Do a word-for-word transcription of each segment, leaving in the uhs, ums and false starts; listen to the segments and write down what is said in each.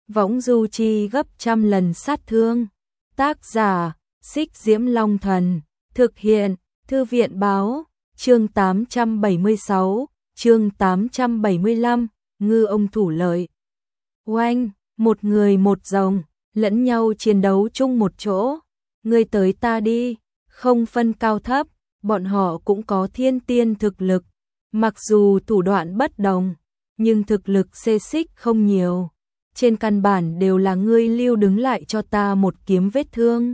võng du chi gấp trăm lần sát thương. Tác giả, Xích Diễm Long Thần, thực hiện, Thư viện báo, chương tám trăm bảy mươi sáu, chương tám trăm bảy mươi lăm, ngư ông thủ lợi. Oanh, một người một rồng, lẫn nhau chiến đấu chung một chỗ, ngươi tới ta đi, không phân cao thấp, bọn họ cũng có thiên tiên thực lực, mặc dù thủ đoạn bất đồng, nhưng thực lực xê xích không nhiều. Trên căn bản đều là ngươi lưu đứng lại cho ta một kiếm vết thương,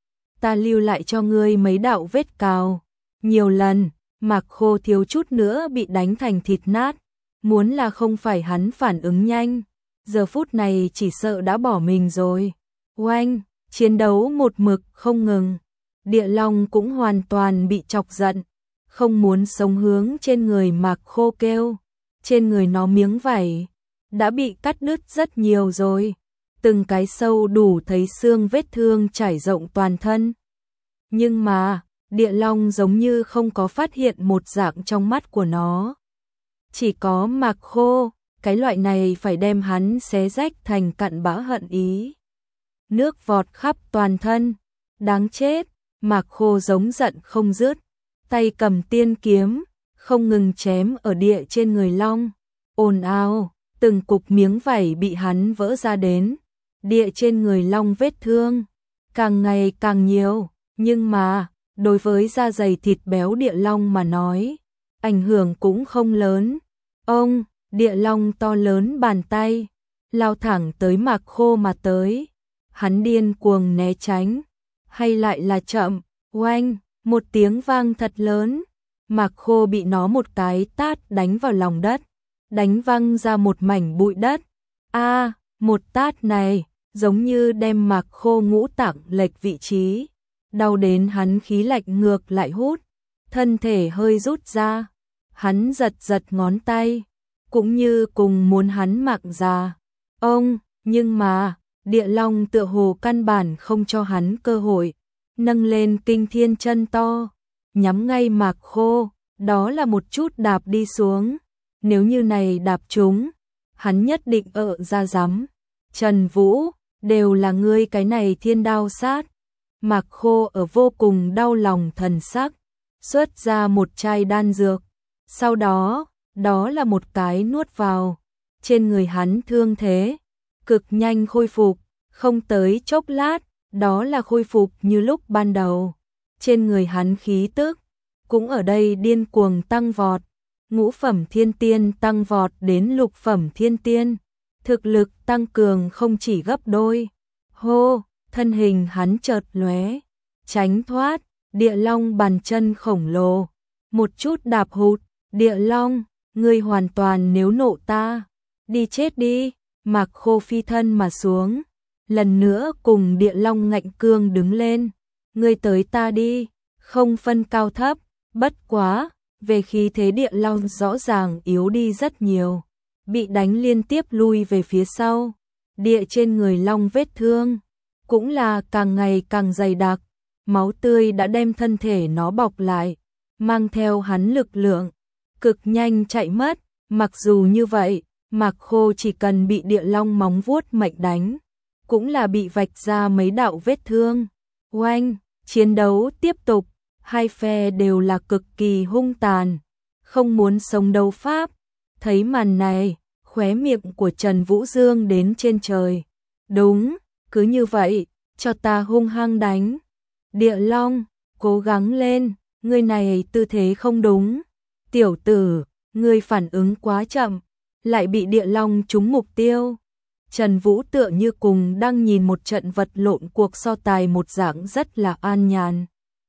ta lưu lại cho ngươi mấy đạo vết cào. Nhiều lần, Mạc Khô thiếu chút nữa bị đánh thành thịt nát, muốn là không phải hắn phản ứng nhanh, giờ phút này chỉ sợ đã bỏ mình rồi. Oanh, chiến đấu một mực không ngừng, Địa Long cũng hoàn toàn bị chọc giận, không muốn sống hướng trên người Mạc Khô kêu, trên người nó miếng vảy đã bị cắt đứt rất nhiều rồi, từng cái sâu đủ thấy xương vết thương trải rộng toàn thân. Nhưng mà, Địa Long giống như không có phát hiện một dạng trong mắt của nó. Chỉ có Mạc Khô, cái loại này phải đem hắn xé rách thành cặn bã hận ý. Nước vọt khắp toàn thân, đáng chết, Mạc Khô giống giận không dứt, tay cầm tiên kiếm, không ngừng chém ở địa trên người Long. Ồn ào, từng cục miếng vảy bị hắn vỡ ra đến, địa trên người Long vết thương càng ngày càng nhiều, nhưng mà đối với da dày thịt béo Địa Long mà nói, ảnh hưởng cũng không lớn. Ông, Địa Long to lớn bàn tay, lao thẳng tới Mạc Khô mà tới, hắn điên cuồng né tránh, hay lại là chậm, oanh, một tiếng vang thật lớn, Mạc Khô bị nó một cái tát đánh vào lòng đất, đánh văng ra một mảnh bụi đất. A, à, một tát này giống như đem Mạc Khô ngũ tạng lệch vị trí, đau đến hắn khí lạnh ngược lại hút, thân thể hơi rút ra, hắn giật giật ngón tay, cũng như cùng muốn hắn mạng già. Ông, nhưng mà, Địa Long tựa hồ căn bản không cho hắn cơ hội, nâng lên kinh thiên chân to, nhắm ngay Mạc Khô, đó là một chút đạp đi xuống. Nếu như này đạp trúng, hắn nhất định ở ra rắm. Trần Vũ, đều là ngươi cái này thiên đao sát. Mạc Khô ở vô cùng đau lòng thần sắc, xuất ra một chai đan dược. Sau đó, đó là một cái nuốt vào. Trên người hắn thương thế, cực nhanh khôi phục, không tới chốc lát, đó là khôi phục như lúc ban đầu. Trên người hắn khí tức, cũng ở đây điên cuồng tăng vọt. Ngũ phẩm thiên tiên tăng vọt đến lục phẩm thiên tiên, thực lực tăng cường không chỉ gấp đôi. Hô, thân hình hắn chợt lóe, tránh thoát, Địa Long bàn chân khổng lồ, một chút đạp hụt, Địa Long, ngươi hoàn toàn nếu nộ ta, đi chết đi. Mạc Khô phi thân mà xuống, lần nữa cùng Địa Long ngạnh cương đứng lên, ngươi tới ta đi, không phân cao thấp, bất quá. Về khí thế Địa Long rõ ràng yếu đi rất nhiều, bị đánh liên tiếp lui về phía sau, địa trên người Long vết thương, cũng là càng ngày càng dày đặc, máu tươi đã đem thân thể nó bọc lại, mang theo hắn lực lượng, cực nhanh chạy mất, mặc dù như vậy, Mạc Khô chỉ cần bị Địa Long móng vuốt mệnh đánh, cũng là bị vạch ra mấy đạo vết thương. Oanh, chiến đấu tiếp tục. Hai phe đều là cực kỳ hung tàn, không muốn sống đấu pháp. Thấy màn này, khóe miệng của Trần Vũ Dương đến trên trời. Đúng, cứ như vậy, cho ta hung hăng đánh. Địa Long, cố gắng lên, ngươi này tư thế không đúng. Tiểu tử, ngươi phản ứng quá chậm, lại bị Địa Long trúng mục tiêu. Trần Vũ tựa như cùng đang nhìn một trận vật lộn cuộc so tài một dạng rất là an nhàn.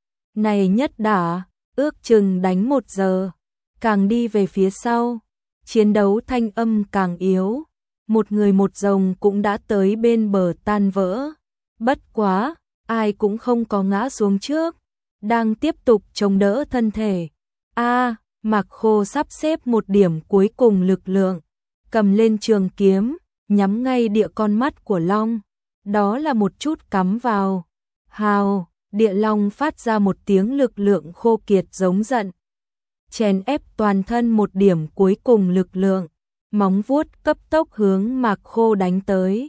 Này nhất đả, ước chừng đánh một giờ, càng đi về phía sau, chiến đấu thanh âm càng yếu, một người một rồng cũng đã tới bên bờ tan vỡ. Bất quá, ai cũng không có ngã xuống trước, đang tiếp tục chống đỡ thân thể. A, à, Mạc Khô sắp xếp một điểm cuối cùng lực lượng, cầm lên trường kiếm, nhắm ngay địa con mắt của Long, đó là một chút cắm vào. Hào! Địa Long phát ra một tiếng lực lượng khô kiệt giống giận, chèn ép toàn thân một điểm cuối cùng lực lượng, móng vuốt cấp tốc hướng Mạc Khô đánh tới.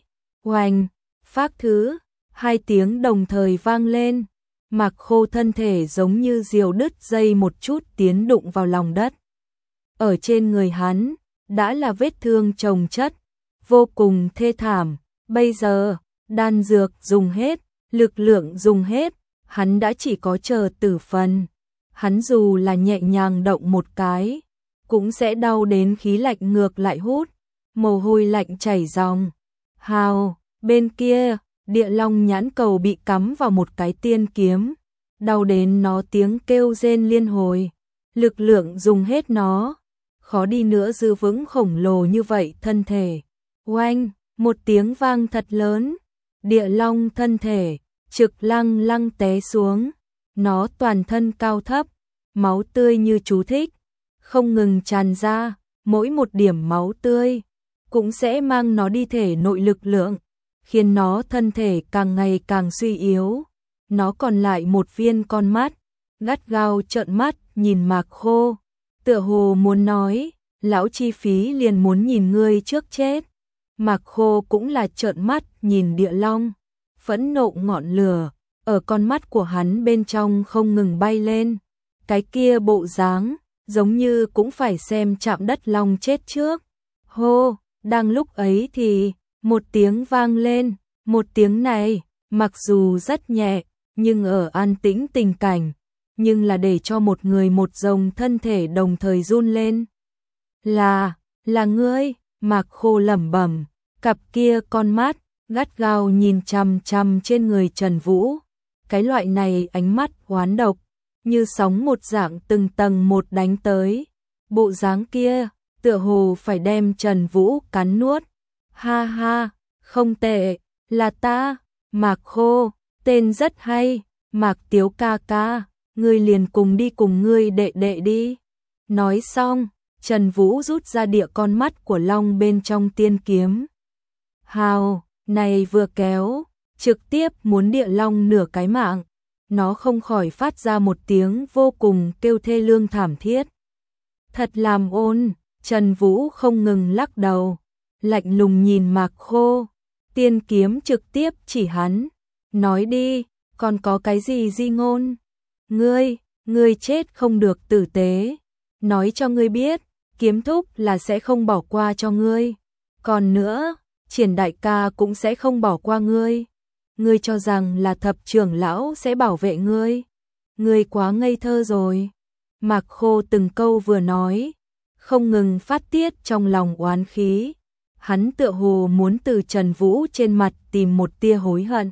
Oanh, phác thứ, hai tiếng đồng thời vang lên. Mạc Khô thân thể giống như diều đứt dây một chút tiến đụng vào lòng đất. Ở trên người hắn, đã là vết thương chồng chất, vô cùng thê thảm. Bây giờ, đan dược dùng hết, lực lượng dùng hết, hắn đã chỉ có chờ tử phần. Hắn dù là nhẹ nhàng động một cái, cũng sẽ đau đến khí lạnh ngược lại hút, mồ hôi lạnh chảy ròng. Hào, bên kia, Địa Long nhãn cầu bị cắm vào một cái tiên kiếm, đau đến nó tiếng kêu rên liên hồi, lực lượng dùng hết nó, khó đi nữa giữ vững khổng lồ như vậy thân thể. Oanh, một tiếng vang thật lớn, Địa Long thân thể trực lăng lăng té xuống, nó toàn thân cao thấp, máu tươi như chú thích, không ngừng tràn ra, mỗi một điểm máu tươi cũng sẽ mang nó đi thể nội lực lượng, khiến nó thân thể càng ngày càng suy yếu. Nó còn lại một viên con mắt, gắt gao trợn mắt nhìn Mạc Khô, tựa hồ muốn nói, lão chi phí liền muốn nhìn ngươi trước chết. Mạc Khô cũng là trợn mắt nhìn Địa Long, phẫn nộ ngọn lửa ở con mắt của hắn bên trong không ngừng bay lên, cái kia bộ dáng giống như cũng phải xem chạm đất long chết trước. Hô, đang lúc ấy thì một tiếng vang lên, một tiếng này mặc dù rất nhẹ, nhưng ở an tĩnh tình cảnh, nhưng là để cho một người một rồng thân thể đồng thời run lên. Là, là ngươi, Mạc Khô lẩm bẩm, cặp kia con mắt gắt gao nhìn chằm chằm trên người Trần Vũ. Cái loại này ánh mắt oán độc, như sóng một dạng từng tầng một đánh tới. Bộ dáng kia, tựa hồ phải đem Trần Vũ cắn nuốt. Ha ha, không tệ, là ta, Mạc Khô, tên rất hay, Mạc Tiếu ca ca, ngươi liền cùng đi cùng ngươi đệ đệ đi. Nói xong, Trần Vũ rút ra địa con mắt của Long bên trong tiên kiếm. Hào, này vừa kéo, trực tiếp muốn Địa Long nửa cái mạng, nó không khỏi phát ra một tiếng vô cùng kêu thê lương thảm thiết. Thật làm ôn, Trần Vũ không ngừng lắc đầu, lạnh lùng nhìn Mạc Khô, tiên kiếm trực tiếp chỉ hắn, nói đi, còn có cái gì di ngôn? Ngươi, ngươi chết không được tử tế, nói cho ngươi biết, kiếm thúc là sẽ không bỏ qua cho ngươi, còn nữa, Triển đại ca cũng sẽ không bỏ qua ngươi. Ngươi cho rằng là thập trưởng lão sẽ bảo vệ ngươi. Ngươi quá ngây thơ rồi. Mạc Khô từng câu vừa nói, không ngừng phát tiết trong lòng oán khí. Hắn tựa hồ muốn từ Trần Vũ trên mặt tìm một tia hối hận.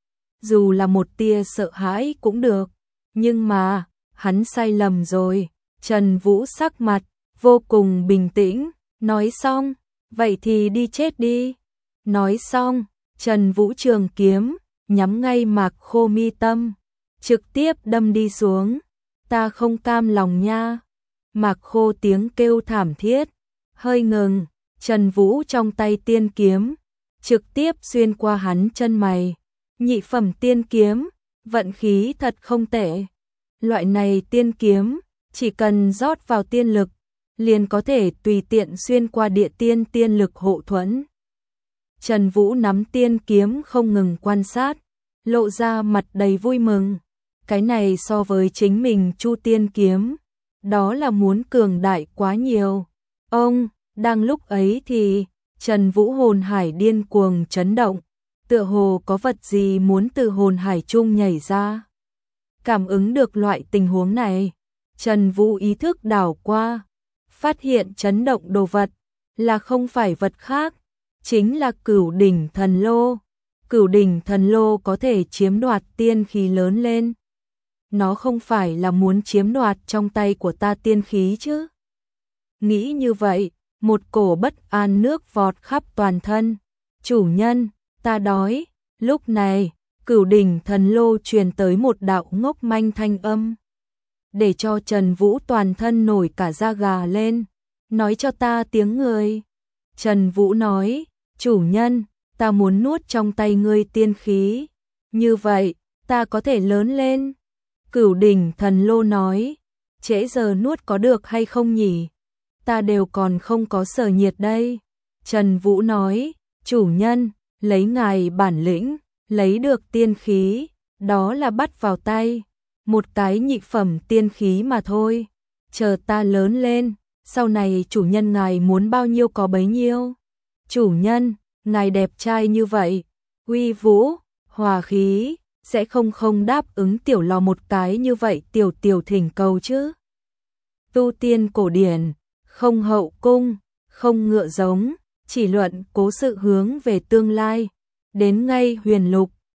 Dù là một tia sợ hãi cũng được. Nhưng mà, hắn sai lầm rồi. Trần Vũ sắc mặt, vô cùng bình tĩnh, nói xong, vậy thì đi chết đi. Nói xong, Trần Vũ trường kiếm, nhắm ngay Mạc Khô mi tâm, trực tiếp đâm đi xuống. Ta không cam lòng nha. Mạc Khô tiếng kêu thảm thiết, hơi ngừng, Trần Vũ trong tay tiên kiếm, trực tiếp xuyên qua hắn chân mày. Nhị phẩm tiên kiếm, vận khí thật không tệ. Loại này tiên kiếm, chỉ cần rót vào tiên lực, liền có thể tùy tiện xuyên qua địa tiên tiên lực hộ thuẫn. Trần Vũ nắm tiên kiếm không ngừng quan sát, lộ ra mặt đầy vui mừng. Cái này so với chính mình Chu tiên kiếm, đó là muốn cường đại quá nhiều. Ông, đang lúc ấy thì, Trần Vũ hồn hải điên cuồng chấn động, tựa hồ có vật gì muốn từ hồn hải chung nhảy ra. Cảm ứng được loại tình huống này, Trần Vũ ý thức đảo qua, phát hiện chấn động đồ vật, là không phải vật khác, chính là Cửu đỉnh thần lô. Cửu đỉnh thần lô có thể chiếm đoạt tiên khí lớn lên. Nó không phải là muốn chiếm đoạt trong tay của ta tiên khí chứ. Nghĩ như vậy, một cổ bất an nước vọt khắp toàn thân. Chủ nhân, ta đói. Lúc này, Cửu đỉnh thần lô truyền tới một đạo ngốc manh thanh âm, để cho Trần Vũ toàn thân nổi cả da gà lên. Nói cho ta tiếng người. Trần Vũ nói, chủ nhân, ta muốn nuốt trong tay ngươi tiên khí. Như vậy, ta có thể lớn lên. Cửu đỉnh thần lô nói, trễ giờ nuốt có được hay không nhỉ? Ta đều còn không có sở nhiệt đây. Trần Vũ nói, chủ nhân, lấy ngài bản lĩnh, lấy được tiên khí, đó là bắt vào tay, một cái nhị phẩm tiên khí mà thôi. Chờ ta lớn lên, sau này chủ nhân ngài muốn bao nhiêu có bấy nhiêu. Chủ nhân, ngài đẹp trai như vậy, uy vũ, hòa khí, sẽ không không đáp ứng tiểu lò một cái như vậy tiểu tiểu thỉnh cầu chứ. Tu tiên cổ điển, không hậu cung, không ngựa giống, chỉ luận cố sự hướng về tương lai. Đến ngay huyền lục,